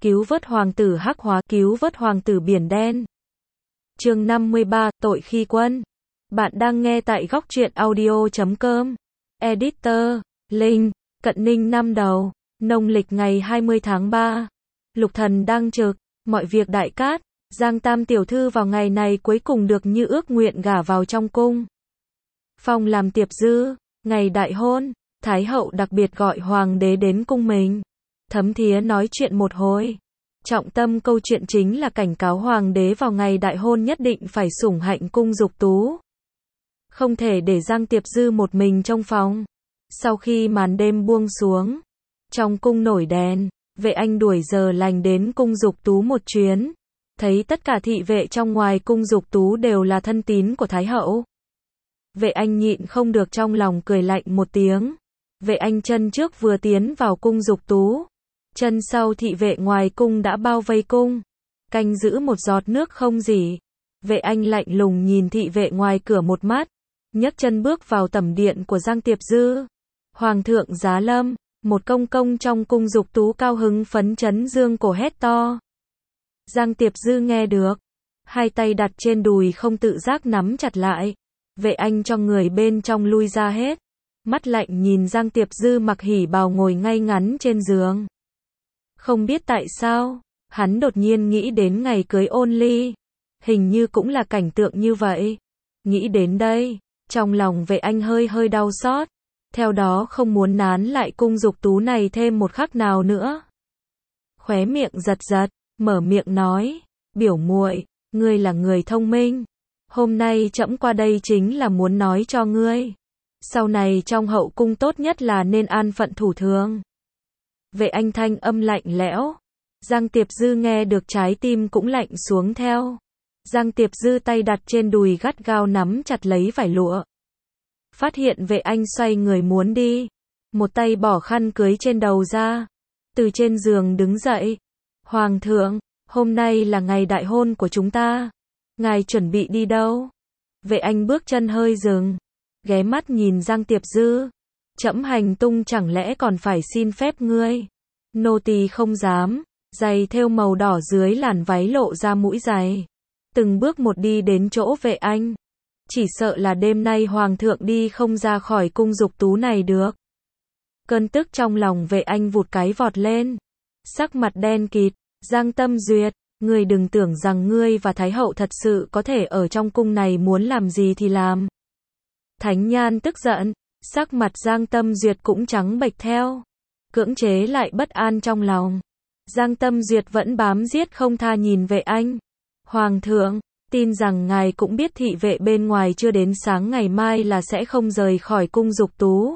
cứu vớt hoàng tử hắc hóa, cứu vớt hoàng tử biển đen. Chương 53, tội khi quân. Bạn đang nghe tại góc truyện audio.com. Editor, Linh, Cận Ninh năm đầu, nông lịch ngày 20 tháng 3. Lục thần đang trực, mọi việc đại cát, Giang Tam tiểu thư vào ngày này cuối cùng được như ước nguyện gả vào trong cung. Phong làm tiệp dư, ngày đại hôn, Thái hậu đặc biệt gọi hoàng đế đến cung mình. Thấm thía nói chuyện một hồi. Trọng tâm câu chuyện chính là cảnh cáo hoàng đế vào ngày đại hôn nhất định phải sủng hạnh cung dục tú. Không thể để Giang Tiệp Dư một mình trong phòng. Sau khi màn đêm buông xuống, trong cung nổi đèn, vệ anh đuổi giờ lành đến cung dục tú một chuyến. Thấy tất cả thị vệ trong ngoài cung dục tú đều là thân tín của Thái hậu. Vệ anh nhịn không được trong lòng cười lạnh một tiếng. Vệ anh chân trước vừa tiến vào cung dục tú, chân sau thị vệ ngoài cung đã bao vây cung, canh giữ một giọt nước không rỉ. Vệ anh lạnh lùng nhìn thị vệ ngoài cửa một mắt, nhấc chân bước vào tẩm điện của Giang Tiệp Dư. Hoàng thượng giá lâm, một công công trong cung dục tú cao hứng phấn chấn dương cổ hét to. Giang Tiệp Dư nghe được, hai tay đặt trên đùi không tự giác nắm chặt lại. Vệ anh cho người bên trong lui ra hết, mắt lạnh nhìn Giang Tiệp Dư mặc hỉ bào ngồi ngay ngắn trên giường. Không biết tại sao, hắn đột nhiên nghĩ đến ngày cưới Ôn Ly, hình như cũng là cảnh tượng như vậy. Nghĩ đến đây, trong lòng vệ anh hơi hơi đau xót, theo đó không muốn nán lại cung dục tú này thêm một khắc nào nữa. Khóe miệng giật giật, mở miệng nói, biểu muội, ngươi là người thông minh, hôm nay trẫm qua đây chính là muốn nói cho ngươi, sau này trong hậu cung tốt nhất là nên an phận thủ thường. Vệ anh thanh âm lạnh lẽo. Giang Tiệp Dư nghe được trái tim cũng lạnh xuống theo. Giang Tiệp Dư tay đặt trên đùi gắt gao nắm chặt lấy vải lụa. Phát hiện vệ anh xoay người muốn đi. Một tay bỏ khăn cưới trên đầu ra. Từ trên giường đứng dậy. Hoàng thượng, hôm nay là ngày đại hôn của chúng ta. Ngài chuẩn bị đi đâu? Vệ anh bước chân hơi dừng. Ghé mắt nhìn Giang Tiệp Dư. Trẫm hành tung chẳng lẽ còn phải xin phép ngươi? Nô tỳ không dám. Giày thêu màu đỏ dưới làn váy lộ ra mũi giày. Từng bước một đi đến chỗ vệ anh. Chỉ sợ là đêm nay hoàng thượng đi không ra khỏi cung dục tú này được. Cơn tức trong lòng vệ anh vụt cái vọt lên. Sắc mặt đen kịt. Giang Tâm Duyệt, ngươi đừng tưởng rằng ngươi và Thái hậu thật sự có thể ở trong cung này muốn làm gì thì làm. Thánh Nhan tức giận. Sắc mặt Giang Tâm Duyệt cũng trắng bệch theo. Cưỡng chế lại bất an trong lòng. Giang Tâm Duyệt vẫn bám giết không tha nhìn vệ anh. Hoàng thượng, tin rằng ngài cũng biết thị vệ bên ngoài chưa đến sáng ngày mai là sẽ không rời khỏi cung dục tú.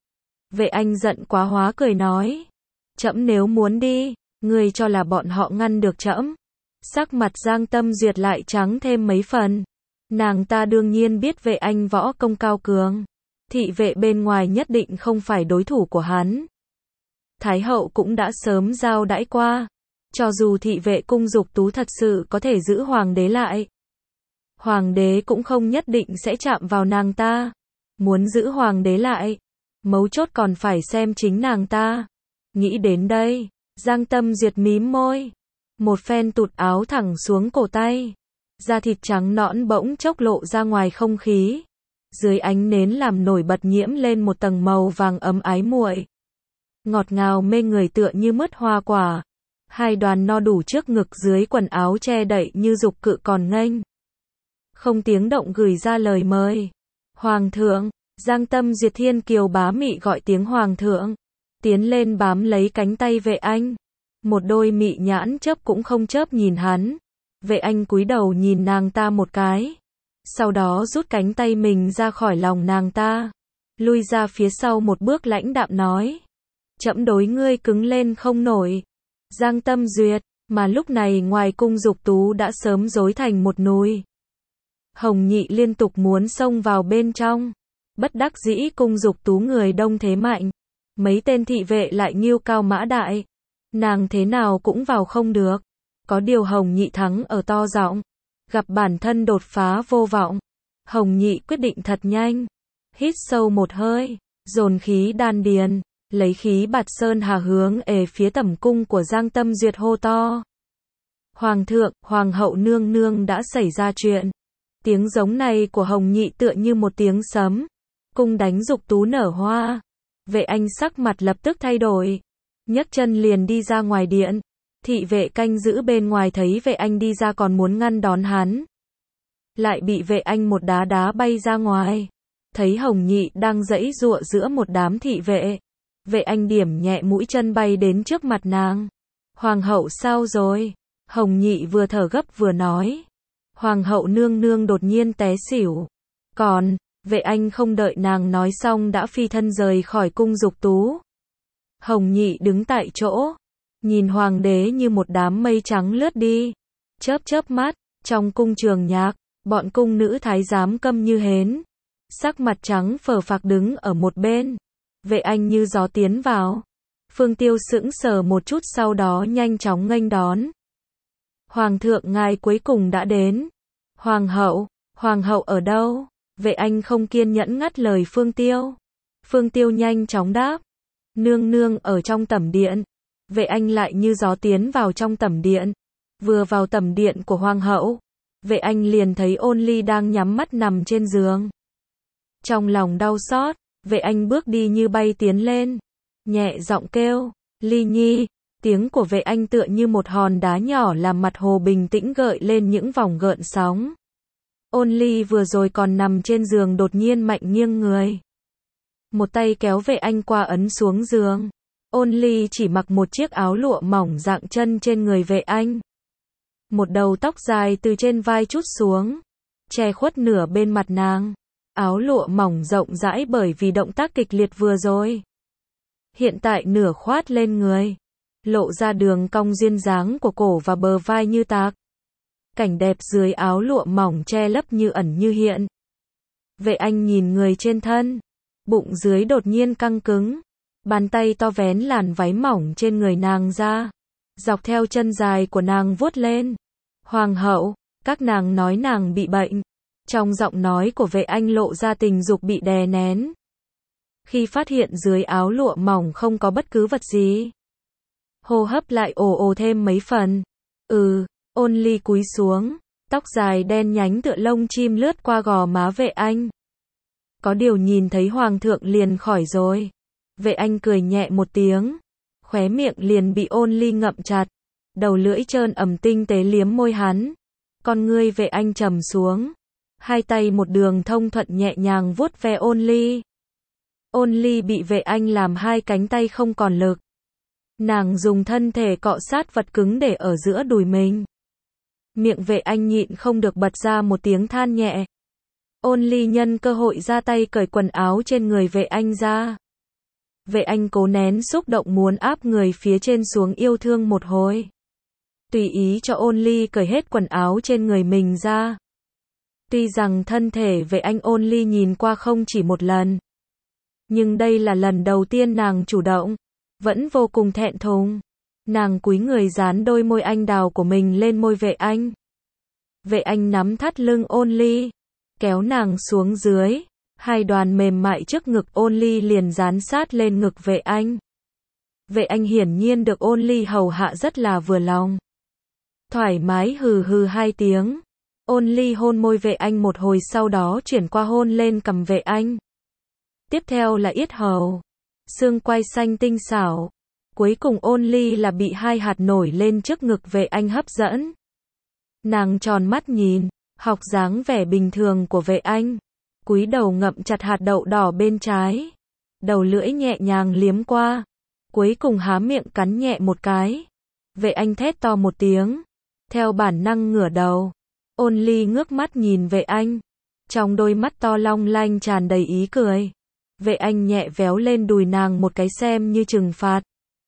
Vệ anh giận quá hóa cười nói. Trẫm nếu muốn đi, ngươi cho là bọn họ ngăn được trẫm? Sắc mặt Giang Tâm Duyệt lại trắng thêm mấy phần. Nàng ta đương nhiên biết vệ anh võ công cao cường. Thị vệ bên ngoài nhất định không phải đối thủ của hắn. Thái hậu cũng đã sớm giao đãi qua. Cho dù thị vệ cung dục tú thật sự có thể giữ hoàng đế lại, hoàng đế cũng không nhất định sẽ chạm vào nàng ta. Muốn giữ hoàng đế lại, mấu chốt còn phải xem chính nàng ta. Nghĩ đến đây, Giang Tâm Duyệt mím môi. Một phen tụt áo thẳng xuống cổ tay. Da thịt trắng nõn bỗng chốc lộ ra ngoài không khí. Dưới ánh nến làm nổi bật nhiễm lên một tầng màu vàng ấm ái muội. Ngọt ngào mê người tựa như mứt hoa quả. Hai đoàn no đủ trước ngực dưới quần áo che đậy như dục cự còn nghênh. Không tiếng động gửi ra lời mời. Hoàng thượng, Giang Tâm Duyệt thiên kiều bá mị gọi tiếng hoàng thượng. Tiến lên bám lấy cánh tay vệ anh. Một đôi mị nhãn chớp cũng không chớp nhìn hắn. Vệ anh cúi đầu nhìn nàng ta một cái. Sau đó rút cánh tay mình ra khỏi lòng nàng ta. Lui ra phía sau một bước lãnh đạm nói. Trẫm đối ngươi cứng lên không nổi. Giang Tâm Duyệt, mà lúc này ngoài cung dục tú đã sớm rối thành một nùi. Hồng Nhị liên tục muốn xông vào bên trong. Bất đắc dĩ cung dục tú người đông thế mạnh. Mấy tên thị vệ lại nghiêu cao mã đại. Nàng thế nào cũng vào không được. Có điều Hồng Nhị thắng ở to giọng. Gặp bản thân đột phá vô vọng. Hồng Nhị quyết định thật nhanh. Hít sâu một hơi, dồn khí đan điền. lấy khí bạt sơn hà hướng phía tẩm cung của Giang Tâm Duyệt hô to. Hoàng thượng, hoàng hậu nương nương đã xảy ra chuyện. Tiếng giống này của Hồng Nhị tựa như một tiếng sấm. Cung đánh dục tú nở hoa. Vệ Anh sắc mặt lập tức thay đổi. Nhấc chân liền đi ra ngoài điện. Thị vệ canh giữ bên ngoài thấy Vệ Anh đi ra còn muốn ngăn đón hắn. Lại bị Vệ Anh một đá đá bay ra ngoài. Thấy Hồng Nhị đang giãy giụa giữa một đám thị vệ. Vệ Anh điểm nhẹ mũi chân bay đến trước mặt nàng. Hoàng hậu sao rồi? Hồng Nhị vừa thở gấp vừa nói. Hoàng hậu nương nương đột nhiên té xỉu. Còn, Vệ Anh không đợi nàng nói xong đã phi thân rời khỏi cung dục tú. Hồng Nhị đứng tại chỗ. Nhìn hoàng đế như một đám mây trắng lướt đi. Chớp chớp mắt, trong cung trường nhạc, bọn cung nữ thái giám câm như hến. Sắc mặt trắng phờ phạc đứng ở một bên. Vệ Anh như gió tiến vào. Phương Tiêu sững sờ một chút sau đó nhanh chóng nghênh đón. Hoàng thượng ngài cuối cùng đã đến. Hoàng hậu ở đâu? Vệ Anh không kiên nhẫn ngắt lời Phương Tiêu. Phương Tiêu nhanh chóng đáp. Nương nương ở trong tẩm điện. Vệ Anh lại như gió tiến vào trong tẩm điện. Vừa vào tẩm điện của hoàng hậu, Vệ Anh liền thấy Ôn Ly đang nhắm mắt nằm trên giường. Trong lòng đau xót, Vệ Anh bước đi như bay tiến lên. Nhẹ giọng kêu, Ly Nhi. Tiếng của Vệ Anh tựa như một hòn đá nhỏ làm mặt hồ bình tĩnh gợi lên những vòng gợn sóng. Ôn Ly vừa rồi còn nằm trên giường đột nhiên mạnh nghiêng người. Một tay kéo Vệ Anh qua ấn xuống giường. Ôn Ly chỉ mặc một chiếc áo lụa mỏng dạng chân trên người Vệ Anh. Một đầu tóc dài từ trên vai trút xuống, che khuất nửa bên mặt nàng. Áo lụa mỏng rộng rãi bởi vì động tác kịch liệt vừa rồi. Hiện tại nửa khoát lên người, lộ ra đường cong duyên dáng của cổ và bờ vai như tạc. Cảnh đẹp dưới áo lụa mỏng che lấp như ẩn như hiện. Vệ Anh nhìn người trên thân, bụng dưới đột nhiên căng cứng. Bàn tay to vén làn váy mỏng trên người nàng ra, dọc theo chân dài của nàng vuốt lên. Hoàng hậu, các nàng nói nàng bị bệnh. Trong giọng nói của Vệ Anh lộ ra tình dục bị đè nén. Khi phát hiện dưới áo lụa mỏng không có bất cứ vật gì, hô hấp lại ồ thêm mấy phần. Ôn Ly cúi xuống, tóc dài đen nhánh tựa lông chim lướt qua gò má Vệ Anh. Có điều nhìn thấy hoàng thượng liền khỏi rồi. Vệ Anh cười nhẹ một tiếng, khóe miệng liền bị Ôn Ly ngậm chặt, đầu lưỡi trơn ẩm tinh tế liếm môi hắn. Con ngươi Vệ Anh trầm xuống, hai tay một đường thông thuận nhẹ nhàng vuốt ve Ôn Ly. Ôn Ly bị Vệ Anh làm hai cánh tay không còn lực. Nàng dùng thân thể cọ sát vật cứng để ở giữa đùi mình. Miệng Vệ Anh nhịn không được bật ra một tiếng than nhẹ. Ôn Ly nhân cơ hội ra tay cởi quần áo trên người Vệ Anh ra. Vệ Anh cố nén xúc động muốn áp người phía trên xuống yêu thương một hồi. Tùy ý cho Ôn Ly cởi hết quần áo trên người mình ra. Tuy rằng thân thể Vệ Anh Ôn Ly nhìn qua không chỉ một lần. Nhưng đây là lần đầu tiên nàng chủ động. Vẫn vô cùng thẹn thùng. Nàng cúi người dán đôi môi anh đào của mình lên môi Vệ Anh. Vệ Anh nắm thắt lưng Ôn Ly, kéo nàng xuống dưới. Hai đoàn mềm mại trước ngực Ôn Ly liền dán sát lên ngực Vệ Anh. Vệ Anh hiển nhiên được Ôn Ly hầu hạ rất là vừa lòng. Thoải mái hừ hừ hai tiếng. Ôn Ly hôn môi Vệ Anh một hồi sau đó chuyển qua hôn lên cằm Vệ Anh. Tiếp theo là yết hầu, xương quai xanh tinh xảo. Cuối cùng Ôn Ly là bị hai hạt nổi lên trước ngực Vệ Anh hấp dẫn. Nàng tròn mắt nhìn, học dáng vẻ bình thường của Vệ Anh. Cúi đầu ngậm chặt hạt đậu đỏ bên trái. Đầu lưỡi nhẹ nhàng liếm qua. Cuối cùng há miệng cắn nhẹ một cái. Vệ Anh thét to một tiếng. Theo bản năng ngửa đầu. Ôn Ly ngước mắt nhìn Vệ Anh. Trong đôi mắt to long lanh tràn đầy ý cười. Vệ Anh nhẹ véo lên đùi nàng một cái xem như trừng phạt.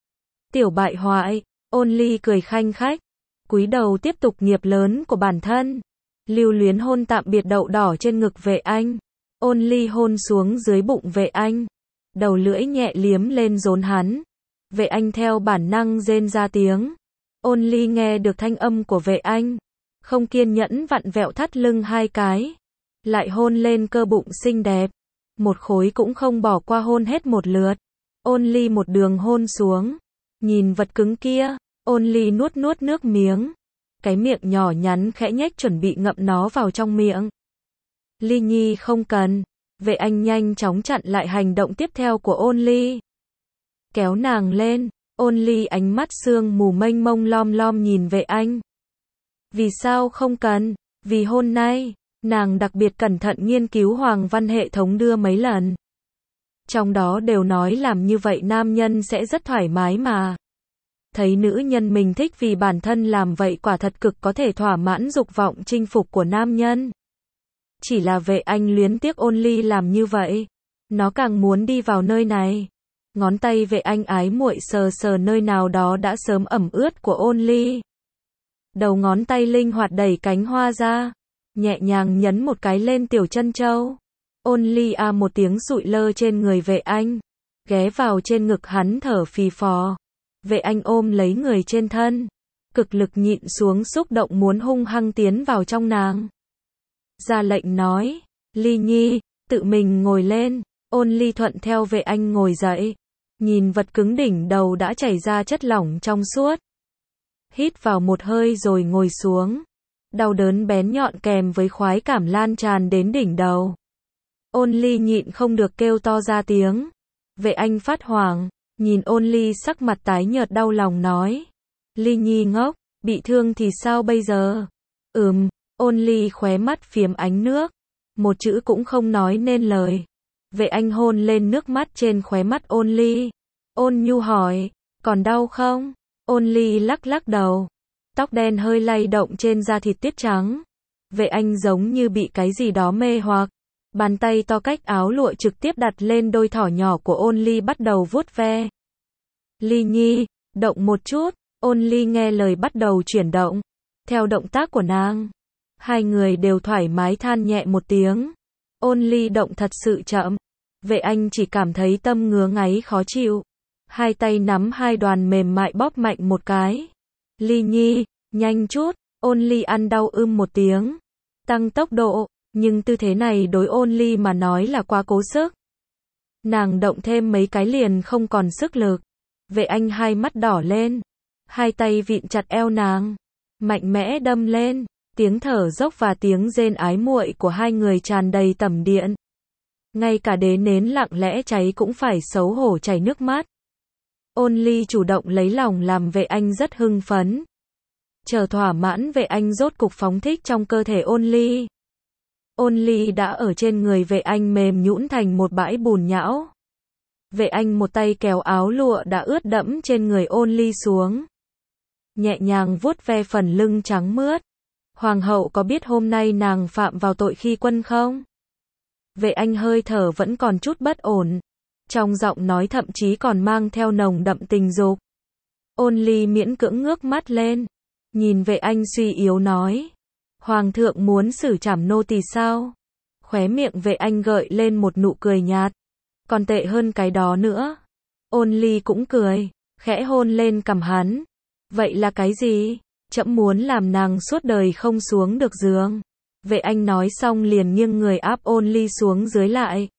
Tiểu bại hoại. Ôn Ly cười khanh khách. Cúi đầu tiếp tục nghiệp lớn của bản thân. Lưu luyến hôn tạm biệt đậu đỏ trên ngực Vệ Anh. Ôn Ly hôn xuống dưới bụng Vệ Anh. Đầu lưỡi nhẹ liếm lên rốn hắn. Vệ Anh theo bản năng rên ra tiếng. Ôn Ly nghe được thanh âm của Vệ Anh. Không kiên nhẫn vặn vẹo thắt lưng hai cái. Lại hôn lên cơ bụng xinh đẹp. Một khối cũng không bỏ qua hôn hết một lượt. Ôn Ly một đường hôn xuống. Nhìn vật cứng kia, Ôn Ly nuốt nuốt nước miếng. Cái miệng nhỏ nhắn khẽ nhếch chuẩn bị ngậm nó vào trong miệng. Ly Nhi không cần. Vệ Anh nhanh chóng chặn lại hành động tiếp theo của Ôn Ly. Kéo nàng lên. Ôn Ly ánh mắt sương mù mênh mông lom lom nhìn Vệ Anh. Vì sao không cần? Vì hôm nay, nàng đặc biệt cẩn thận nghiên cứu hoàng văn hệ thống đưa mấy lần. Trong đó đều nói làm như vậy nam nhân sẽ rất thoải mái mà. Thấy nữ nhân mình thích vì bản thân làm vậy quả thật cực có thể thỏa mãn dục vọng chinh phục của nam nhân. Chỉ là Vệ Anh luyến tiếc Ôn Ly làm như vậy. Nó càng muốn đi vào nơi này. Ngón tay Vệ Anh ái muội sờ sờ nơi nào đó đã sớm ẩm ướt của Ôn Ly. Đầu ngón tay linh hoạt đẩy cánh hoa ra. Nhẹ nhàng nhấn một cái lên tiểu chân châu. Ôn Ly a một tiếng sụi lơ trên người Vệ Anh. Ghé vào trên ngực hắn thở phì phò. Vệ Anh ôm lấy người trên thân. Cực lực nhịn xuống xúc động muốn hung hăng tiến vào trong nàng. Ra lệnh nói. Ly Nhi, tự mình ngồi lên. Ôn Ly thuận theo Vệ Anh ngồi dậy. Nhìn vật cứng đỉnh đầu đã chảy ra chất lỏng trong suốt. Hít vào một hơi rồi ngồi xuống. Đau đớn bén nhọn kèm với khoái cảm lan tràn đến đỉnh đầu. Ôn Ly nhịn không được kêu to ra tiếng. Vệ Anh phát hoảng, nhìn Ôn Ly sắc mặt tái nhợt đau lòng nói. Ly Nhi ngốc, bị thương thì sao bây giờ? Ôn Ly khóe mắt phiếm ánh nước. Một chữ cũng không nói nên lời. Vệ Anh hôn lên nước mắt trên khóe mắt Ôn Ly. Ôn nhu hỏi, còn đau không? Ôn Ly lắc lắc đầu. Tóc đen hơi lay động trên da thịt tuyết trắng. Vệ Anh giống như bị cái gì đó mê hoặc. Bàn tay to cách áo lụa trực tiếp đặt lên đôi thỏ nhỏ của Ôn Ly bắt đầu vuốt ve. Ly Nhi, động một chút. Ôn Ly nghe lời bắt đầu chuyển động. Theo động tác của nàng, hai người đều thoải mái than nhẹ một tiếng. Ôn Ly động thật sự chậm. Vệ Anh chỉ cảm thấy tâm ngứa ngáy khó chịu. Hai tay nắm hai đoàn mềm mại bóp mạnh một cái. Ly Nhi, nhanh chút. Ôn Ly ăn đau một tiếng. Tăng tốc độ, nhưng tư thế này đối Ôn Ly mà nói là quá cố sức. Nàng động thêm mấy cái liền không còn sức lực. Vệ Anh hai mắt đỏ lên. Hai tay vịn chặt eo nàng. Mạnh mẽ đâm lên. Tiếng thở dốc và tiếng rên ái muội của hai người tràn đầy tầm điện. Ngay cả đế nến lặng lẽ cháy cũng phải xấu hổ chảy nước mắt. Ôn Ly chủ động lấy lòng làm Vệ Anh rất hưng phấn. Chờ thỏa mãn Vệ Anh rốt cục phóng thích trong cơ thể Ôn Ly. Ôn Ly đã ở trên người Vệ Anh mềm nhũn thành một bãi bùn nhão. Vệ Anh một tay kéo áo lụa đã ướt đẫm trên người Ôn Ly xuống. Nhẹ nhàng vuốt ve phần lưng trắng mướt. Hoàng hậu có biết hôm nay nàng phạm vào tội khi quân không? Vệ Anh hơi thở vẫn còn chút bất ổn. Trong giọng nói thậm chí còn mang theo nồng đậm tình dục. Ôn Ly miễn cưỡng ngước mắt lên. Nhìn Vệ Anh suy yếu nói. Hoàng thượng muốn xử trảm nô tỳ sao? Khóe miệng Vệ Anh gợi lên một nụ cười nhạt. Còn tệ hơn cái đó nữa. Ôn Ly cũng cười. Khẽ hôn lên cằm hắn. Vậy là cái gì? Trẫm muốn làm nàng suốt đời không xuống được giường. Vệ Anh nói xong liền nghiêng người áp Ôn Ly xuống dưới lại.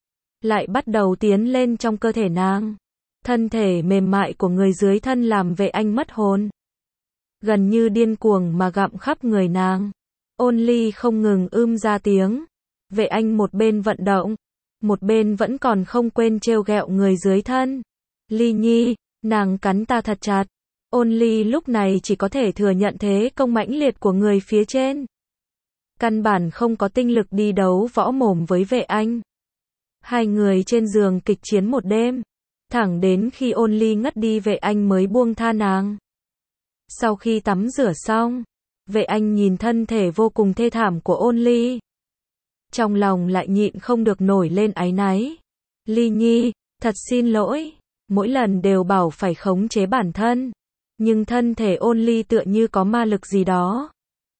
Lại bắt đầu tiến lên trong cơ thể nàng. Thân thể mềm mại của người dưới thân làm Vệ Anh mất hồn. Gần như điên cuồng mà gặm khắp người nàng. Ôn Ly không ngừng ra tiếng. Vệ Anh một bên vận động, một bên vẫn còn không quên trêu ghẹo người dưới thân. Ly Nhi, nàng cắn ta thật chặt. Ôn Ly lúc này chỉ có thể thừa nhận thế công mãnh liệt của người phía trên. Căn bản không có tinh lực đi đấu võ mồm với Vệ Anh. Hai người trên giường kịch chiến một đêm. Thẳng đến khi Ôn Ly ngất đi Vệ Anh mới buông tha nàng. Sau khi tắm rửa xong, Vệ Anh nhìn thân thể vô cùng thê thảm của Ôn Ly. Trong lòng lại nhịn không được nổi lên áy náy. Ly Nhi, thật xin lỗi. Mỗi lần đều bảo phải khống chế bản thân. Nhưng thân thể Ôn Ly tựa như có ma lực gì đó.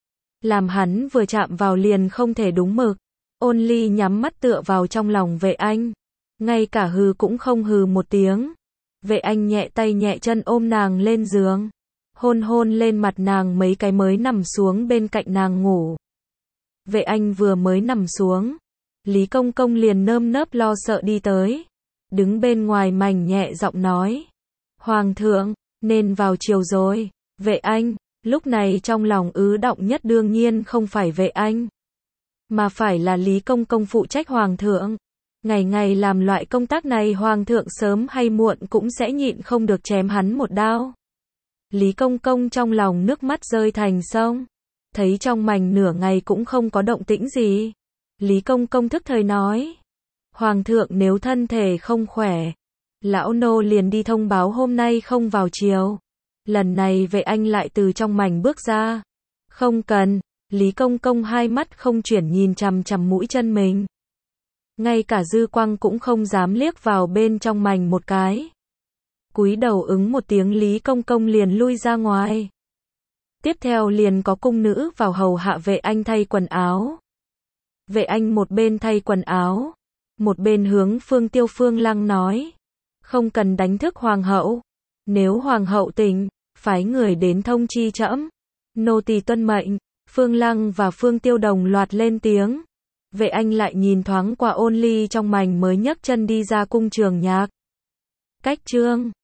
Làm hắn vừa chạm vào liền không thể đúng mực. Ôn Ly nhắm mắt tựa vào trong lòng Vệ Anh. Ngay cả hừ cũng không hừ một tiếng. Vệ Anh nhẹ tay nhẹ chân ôm nàng lên giường. Hôn hôn lên mặt nàng mấy cái mới nằm xuống bên cạnh nàng ngủ. Vệ Anh vừa mới nằm xuống. Lý Công Công liền nơm nớp lo sợ đi tới. đứng bên ngoài mảnh nhẹ giọng nói. Hoàng thượng, nên vào chiều rồi. Vệ Anh, lúc này trong lòng ứ động nhất đương nhiên không phải Vệ Anh, mà phải là Lý Công Công phụ trách Hoàng thượng. Ngày ngày làm loại công tác này Hoàng thượng sớm hay muộn cũng sẽ nhịn không được chém hắn một đao. Lý Công Công trong lòng nước mắt rơi thành sông. Thấy trong mành nửa ngày cũng không có động tĩnh gì. Lý Công Công thức thời nói. Hoàng thượng nếu thân thể không khỏe, lão nô liền đi thông báo hôm nay không vào chiều. Lần này Vệ Anh lại từ trong mành bước ra. Không cần, Lý Công Công hai mắt không chuyển nhìn chằm chằm mũi chân mình. Ngay cả dư quang cũng không dám liếc vào bên trong mành một cái. Cúi đầu ứng một tiếng Lý Công Công liền lui ra ngoài. Tiếp theo liền có cung nữ vào hầu hạ Vệ Anh thay quần áo. Vệ Anh một bên thay quần áo, một bên hướng Phương Lăng nói. Không cần đánh thức hoàng hậu. Nếu hoàng hậu tỉnh, phái người đến thông chi trẫm. Nô tỳ tuân mệnh. Phương Lăng và Phương Tiêu đồng loạt lên tiếng. Vệ Anh lại nhìn thoáng qua Ôn Ly trong mành mới nhấc chân đi ra cung Trường Nhạc. Cách chương